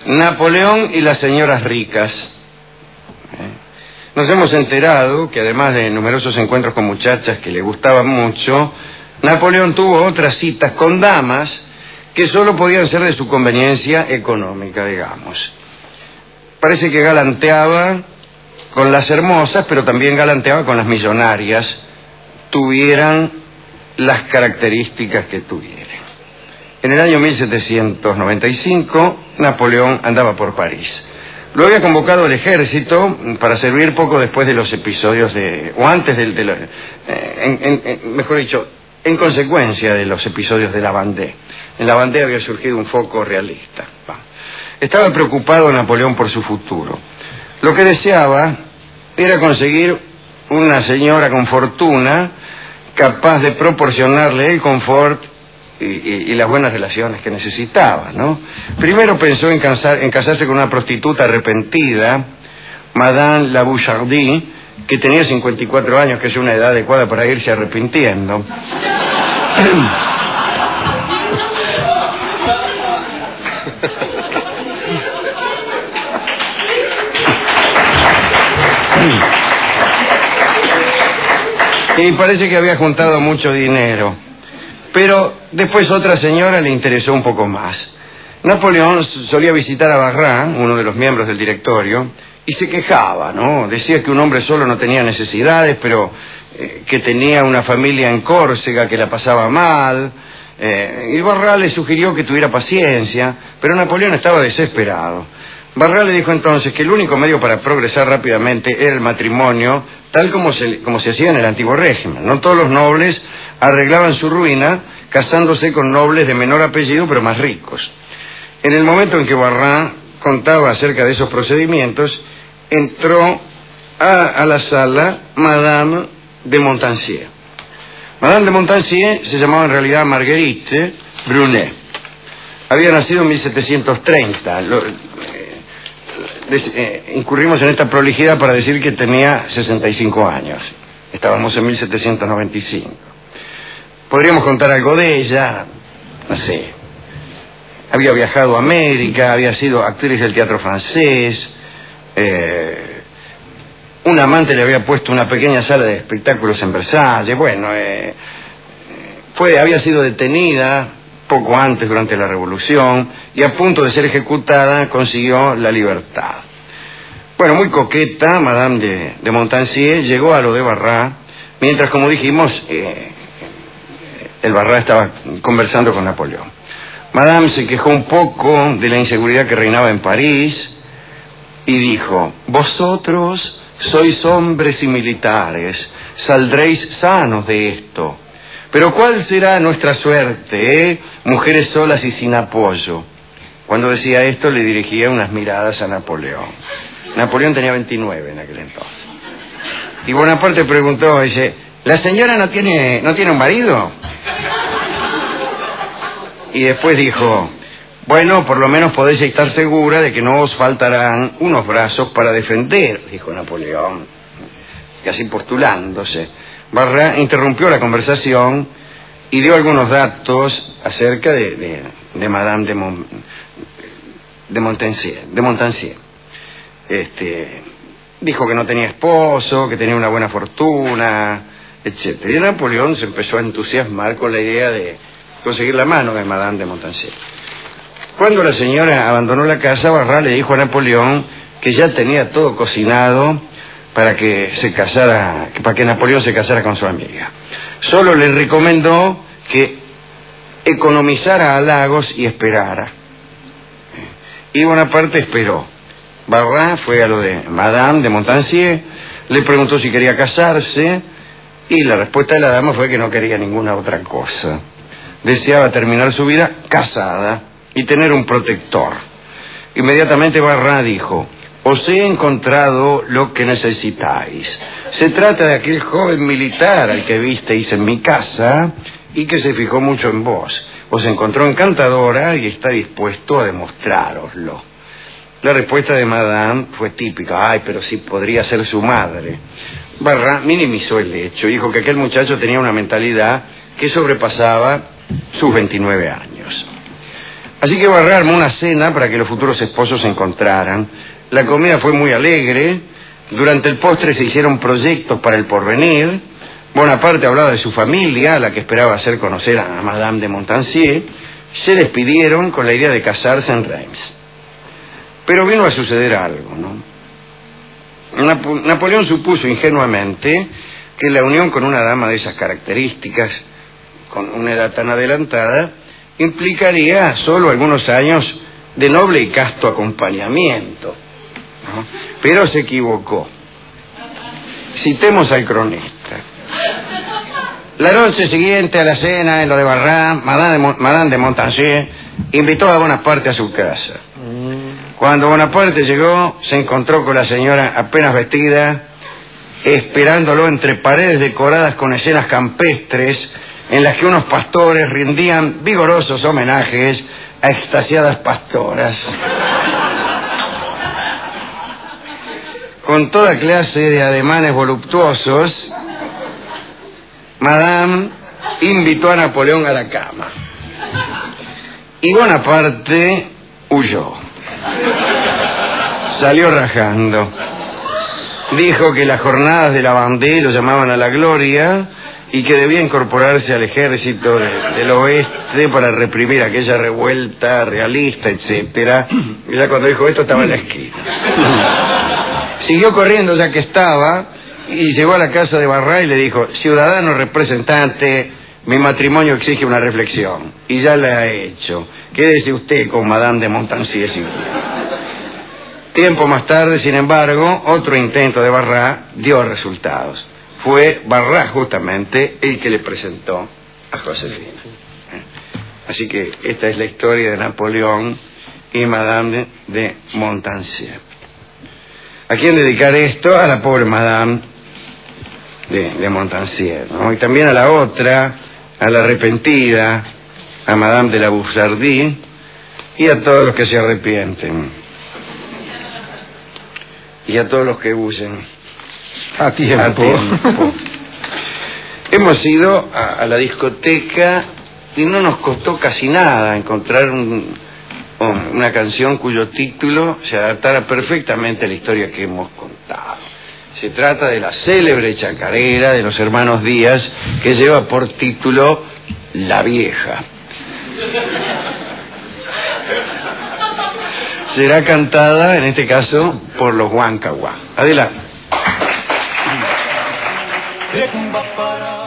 Napoleón y las señoras ricas. Nos hemos enterado que además de numerosos encuentros con muchachas que le gustaban mucho, Napoleón tuvo otras citas con damas que solo podían ser de su conveniencia económica, digamos. Parece que galanteaba con las hermosas, pero también galanteaba con las millonarias, tuvieran las características que tuvieran. En el año 1795, Napoleón andaba por París. Lo había convocado el ejército para servir poco después de los episodios o antes mejor dicho, en consecuencia de los episodios de la Vendée. En la Vendée había surgido un foco realista. Estaba preocupado Napoleón por su futuro. Lo que deseaba era conseguir una señora con fortuna capaz de proporcionarle el confort y las buenas relaciones que necesitaba, ¿no? Primero pensó en casarse con una prostituta arrepentida, Madame La Bouchardie, que tenía 54 años, que es una edad adecuada para irse arrepintiendo. Y parece que había juntado mucho dinero. Pero después otra señora le interesó un poco más. Napoleón solía visitar a Barras, uno de los miembros del directorio, y se quejaba, ¿no? Decía que un hombre solo no tenía necesidades, pero que tenía una familia en Córcega que la pasaba mal. Y Barras le sugirió que tuviera paciencia, pero Napoleón estaba desesperado. Barras le dijo entonces que el único medio para progresar rápidamente era el matrimonio, tal como se hacía en el antiguo régimen, ¿no? Todos los nobles arreglaban su ruina casándose con nobles de menor apellido pero más ricos. En el momento en que Barras contaba acerca de esos procedimientos, entró a la sala Madame de Montpensier. Madame de Montpensier se llamaba en realidad Marguerite Brunet. Había nacido en 1730. Incurrimos en esta prolijidad para decir que tenía 65 años. Estábamos en 1795. Podríamos contar algo de ella, no sé. Había viajado a América, había sido actriz del teatro francés. Un amante le había puesto una pequeña sala de espectáculos en Versalles. Bueno, había sido detenida poco antes durante la Revolución y a punto de ser ejecutada consiguió la libertad. Bueno, muy coqueta, Madame de Montpensier llegó a lo de Barras, mientras, como dijimos, el Barras estaba conversando con Napoleón. Madame se quejó un poco de la inseguridad que reinaba en París y dijo: vosotros sois hombres y militares, saldréis sanos de esto. Pero ¿cuál será nuestra suerte, mujeres solas y sin apoyo? Cuando decía esto le dirigía unas miradas a Napoleón. Napoleón tenía 29 en aquel entonces. Y Bonaparte preguntó, dice: ¿la señora no tiene un marido? Y después dijo: bueno, por lo menos podéis estar segura de que no os faltarán unos brazos para defender, dijo Napoleón, casi postulándose. Barras interrumpió la conversación y dio algunos datos acerca de Madame de Montpensier. Dijo que no tenía esposo, que tenía una buena fortuna, etc. Y Napoleón se empezó a entusiasmar con la idea de conseguir la mano de Madame de Montpensier. Cuando la señora abandonó la casa, Barras le dijo a Napoleón que ya tenía todo cocinado para que Napoleón se casara con su amiga. Solo le recomendó que economizara halagos y esperara. Y Bonaparte esperó. Barras fue a lo de Madame de Montpensier, le preguntó si quería casarse, y la respuesta de la dama fue que no quería ninguna otra cosa. Deseaba terminar su vida casada y tener un protector. Inmediatamente Barras dijo: os he encontrado lo que necesitáis. Se trata de aquel joven militar al que visteis en mi casa y que se fijó mucho en vos. Os encontró encantadora y está dispuesto a demostrároslo. La respuesta de Madame fue típica: ay, pero sí podría ser su madre. Barras minimizó el hecho, dijo que aquel muchacho tenía una mentalidad que sobrepasaba sus 29 años. Así que Barrá armó una cena para que los futuros esposos se encontraran. La comida fue muy alegre. Durante el postre se hicieron proyectos para el porvenir. Bonaparte hablaba de su familia, a la que esperaba hacer conocer a Madame de Montpensier. Se despidieron con la idea de casarse en Reims. Pero vino a suceder algo, ¿no? Napoleón supuso ingenuamente que la unión con una dama de esas características, con una edad tan adelantada, implicaría solo algunos años de noble y casto acompañamiento, ¿no? Pero se equivocó. Citemos al cronista. La noche siguiente a la cena, en lo de Barrá, Madame de Montpensier invitó a Bonaparte a su casa. Cuando Bonaparte llegó, se encontró con la señora apenas vestida, esperándolo entre paredes decoradas con escenas campestres, en las que unos pastores rendían vigorosos homenajes a extasiadas pastoras. Con toda clase de ademanes voluptuosos, Madame invitó a Napoleón a la cama. Y Bonaparte huyó. Salió rajando. Dijo que las jornadas de la Vendée lo llamaban a la gloria y que debía incorporarse al ejército del oeste para reprimir aquella revuelta realista, etcétera. Y ya cuando dijo esto estaba en la esquina. Siguió corriendo ya que estaba y llegó a la casa de Barrá y le dijo: ciudadano representante, mi matrimonio exige una reflexión y ya la ha hecho. Quédese usted con Madame de Montpensier. Tiempo más tarde, sin embargo, otro intento de Barrá dio resultados. Fue Barrá justamente el que le presentó a Josefina. Así que esta es la historia de Napoleón y Madame de Montpensier. ¿A quién dedicar esto? A la pobre Madame de Montpensier, ¿no? Y también a la otra, a la arrepentida, a Madame de la Boussardie, y a todos los que se arrepienten. Y a todos los que huyen a tiempo. Hemos ido a la discoteca y no nos costó casi nada encontrar una canción cuyo título se adaptara perfectamente a la historia que hemos contado. Se trata de la célebre chacarera de los hermanos Díaz, que lleva por título La Vieja. Será cantada, en este caso, por los Huancahuá. Adelante.